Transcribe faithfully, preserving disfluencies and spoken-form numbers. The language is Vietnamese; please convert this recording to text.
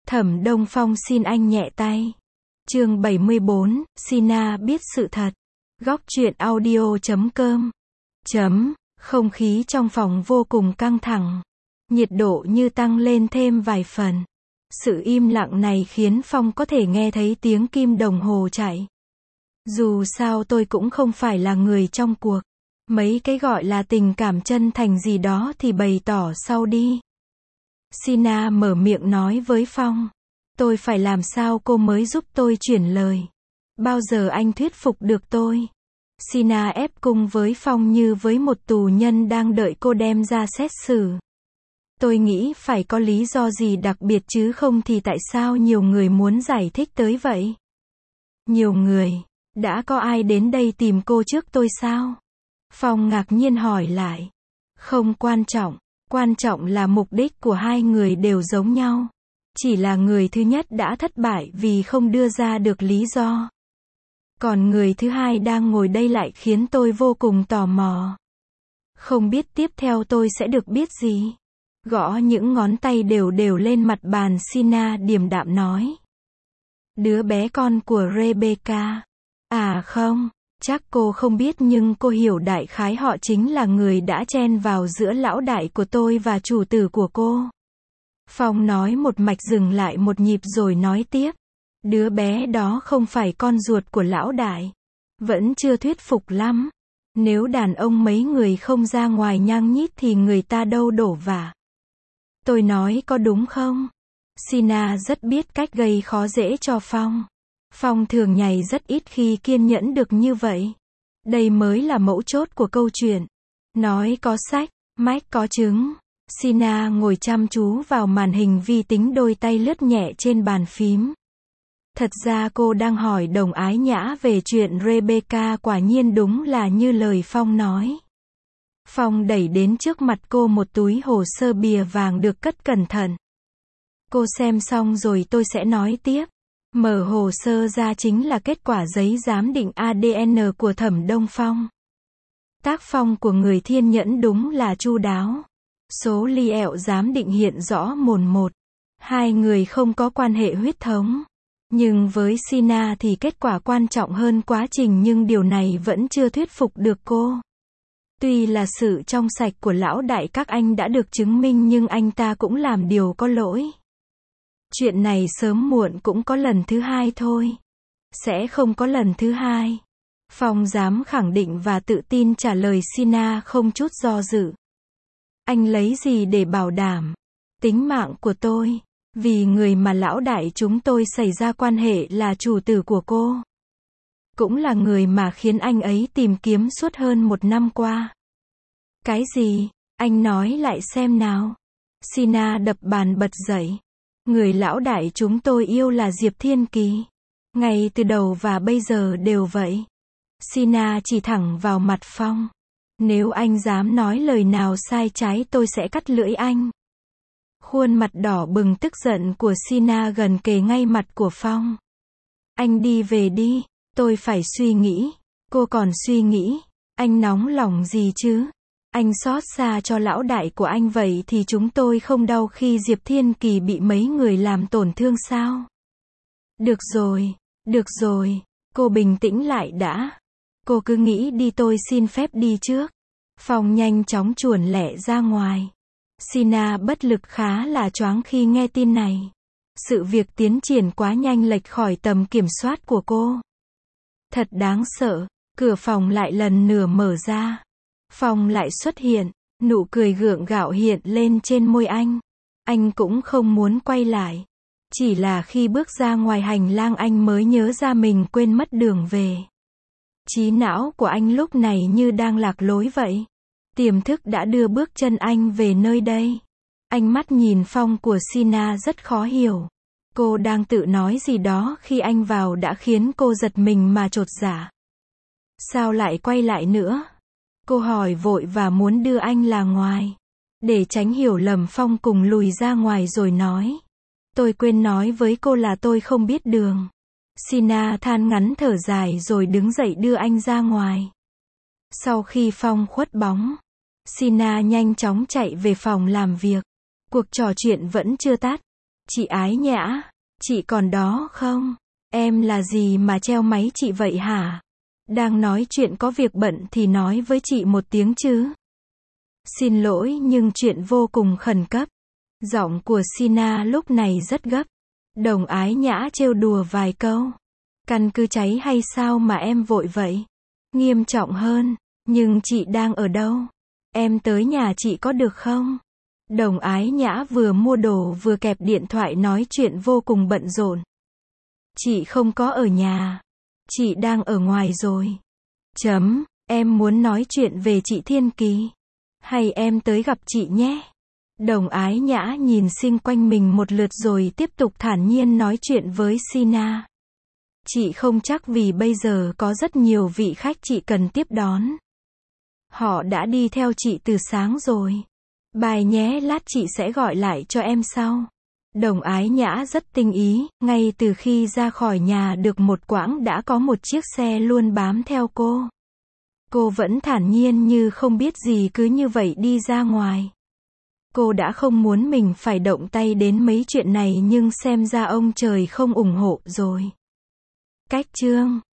Thẩm Đông Phong xin anh nhẹ tay. Chương bảy mươi bốn, Sina biết sự thật. Góc truyện audio chấm com. Chấm, không khí trong phòng vô cùng căng thẳng. Nhiệt độ như tăng lên thêm vài phần. Sự im lặng này khiến Phong có thể nghe thấy tiếng kim đồng hồ chạy. Dù sao tôi cũng không phải là người trong cuộc. Mấy cái gọi là tình cảm chân thành gì đó thì bày tỏ sau đi. Sina mở miệng nói với Phong. Tôi phải làm sao cô mới giúp tôi chuyển lời? Bao giờ anh thuyết phục được tôi? Sina ép cung với Phong như với một tù nhân đang đợi cô đem ra xét xử. Tôi nghĩ phải có lý do gì đặc biệt chứ không thì tại sao nhiều người muốn giải thích tới vậy? Nhiều người? Đã có ai đến đây tìm cô trước tôi sao? Phong ngạc nhiên hỏi lại. Không quan trọng, quan trọng là mục đích của hai người đều giống nhau. Chỉ là người thứ nhất đã thất bại vì không đưa ra được lý do. Còn người thứ hai đang ngồi đây lại khiến tôi vô cùng tò mò. Không biết tiếp theo tôi sẽ được biết gì. Gõ những ngón tay đều đều lên mặt bàn, Sina điềm đạm nói. Đứa bé con của Rebecca. À không, chắc cô không biết nhưng cô hiểu đại khái họ chính là người đã chen vào giữa lão đại của tôi và chủ tử của cô. Phong nói một mạch dừng lại một nhịp rồi nói tiếp. Đứa bé đó không phải con ruột của lão đại. Vẫn chưa thuyết phục lắm. Nếu đàn ông mấy người không ra ngoài nhang nhít thì người ta đâu đổ vả. Tôi nói có đúng không? Sina rất biết cách gây khó dễ cho Phong. Phong thường nhảy rất ít khi kiên nhẫn được như vậy. Đây mới là mấu chốt của câu chuyện. Nói có sách, mách có chứng. Sina ngồi chăm chú vào màn hình vi tính, đôi tay lướt nhẹ trên bàn phím. Thật ra cô đang hỏi Đồng Ái Nhã về chuyện Rebecca, quả nhiên đúng là như lời Phong nói. Phong đẩy đến trước mặt cô một túi hồ sơ bìa vàng được cất cẩn thận. Cô xem xong rồi tôi sẽ nói tiếp. Mở hồ sơ ra chính là kết quả giấy giám định a đê en của Thẩm Đông Phong. Tác phong của người thiên nhẫn đúng là chu đáo. Số li ẹo giám định hiện rõ mồn một. Hai người không có quan hệ huyết thống. Nhưng với Sina thì kết quả quan trọng hơn quá trình, nhưng điều này vẫn chưa thuyết phục được cô. Tuy là sự trong sạch của lão đại các anh đã được chứng minh nhưng anh ta cũng làm điều có lỗi. Chuyện này sớm muộn cũng có lần thứ hai thôi. Sẽ không có lần thứ hai. Phong dám khẳng định và tự tin trả lời Sina không chút do dự. Anh lấy gì để bảo đảm? Tính mạng của tôi. Vì người mà lão đại chúng tôi xảy ra quan hệ là chủ tử của cô. Cũng là người mà khiến anh ấy tìm kiếm suốt hơn một năm qua. Cái gì? Anh nói lại xem nào. Sina đập bàn bật dậy. Người lão đại chúng tôi yêu là Diệp Thiên Kỳ. Ngay từ đầu và bây giờ đều vậy. Sina chỉ thẳng vào mặt Phong. Nếu anh dám nói lời nào sai trái tôi sẽ cắt lưỡi anh. Khuôn mặt đỏ bừng tức giận của Sina gần kề ngay mặt của Phong. Anh đi về đi, tôi phải suy nghĩ. Cô còn suy nghĩ, anh nóng lòng gì chứ? Anh xót xa cho lão đại của anh vậy thì chúng tôi không đau khi Diệp Thiên Kỳ bị mấy người làm tổn thương sao? Được rồi, được rồi, cô bình tĩnh lại đã. Cô cứ nghĩ đi, tôi xin phép đi trước. Phong nhanh chóng chuồn lẹ ra ngoài. Sina bất lực khá là choáng khi nghe tin này. Sự việc tiến triển quá nhanh, lệch khỏi tầm kiểm soát của cô. Thật đáng sợ, cửa phòng lại lần nữa mở ra. Phong lại xuất hiện, nụ cười gượng gạo hiện lên trên môi anh. Anh cũng không muốn quay lại. Chỉ là khi bước ra ngoài hành lang anh mới nhớ ra mình quên mất đường về. Trí não của anh lúc này như đang lạc lối vậy. Tiềm thức đã đưa bước chân anh về nơi đây. Ánh mắt nhìn Phong của Sina rất khó hiểu. Cô đang tự nói gì đó khi anh vào đã khiến cô giật mình mà chột dạ. Sao lại quay lại nữa? Cô hỏi vội và muốn đưa anh là ngoài. Để tránh hiểu lầm, Phong cùng lùi ra ngoài rồi nói. Tôi quên nói với cô là tôi không biết đường. Sina than ngắn thở dài rồi đứng dậy đưa anh ra ngoài. Sau khi Phong khuất bóng, Sina nhanh chóng chạy về phòng làm việc. Cuộc trò chuyện vẫn chưa tắt. Chị Ái Nhã, chị còn đó không? Em là gì mà treo máy chị vậy hả? Đang nói chuyện có việc bận thì nói với chị một tiếng chứ. Xin lỗi nhưng chuyện vô cùng khẩn cấp. Giọng của Sina lúc này rất gấp. Đồng Ái Nhã trêu đùa vài câu. Căn cứ cháy hay sao mà em vội vậy? Nghiêm trọng hơn, nhưng chị đang ở đâu? Em tới nhà chị có được không? Đồng Ái Nhã vừa mua đồ vừa kẹp điện thoại nói chuyện vô cùng bận rộn. Chị không có ở nhà. Chị đang ở ngoài rồi. Chấm, em muốn nói chuyện về chị Thiên Kỳ. Hay em tới gặp chị nhé. Đồng Ái Nhã nhìn xung quanh mình một lượt rồi tiếp tục thản nhiên nói chuyện với Sina. Chị không chắc vì bây giờ có rất nhiều vị khách chị cần tiếp đón. Họ đã đi theo chị từ sáng rồi. Bye nhé, lát chị sẽ gọi lại cho em sau. Đồng Ái Nhã rất tinh ý, ngay từ khi ra khỏi nhà được một quãng đã có một chiếc xe luôn bám theo cô. Cô vẫn thản nhiên như không biết gì cứ như vậy đi ra ngoài. Cô đã không muốn mình phải động tay đến mấy chuyện này nhưng xem ra ông trời không ủng hộ rồi. Cách chương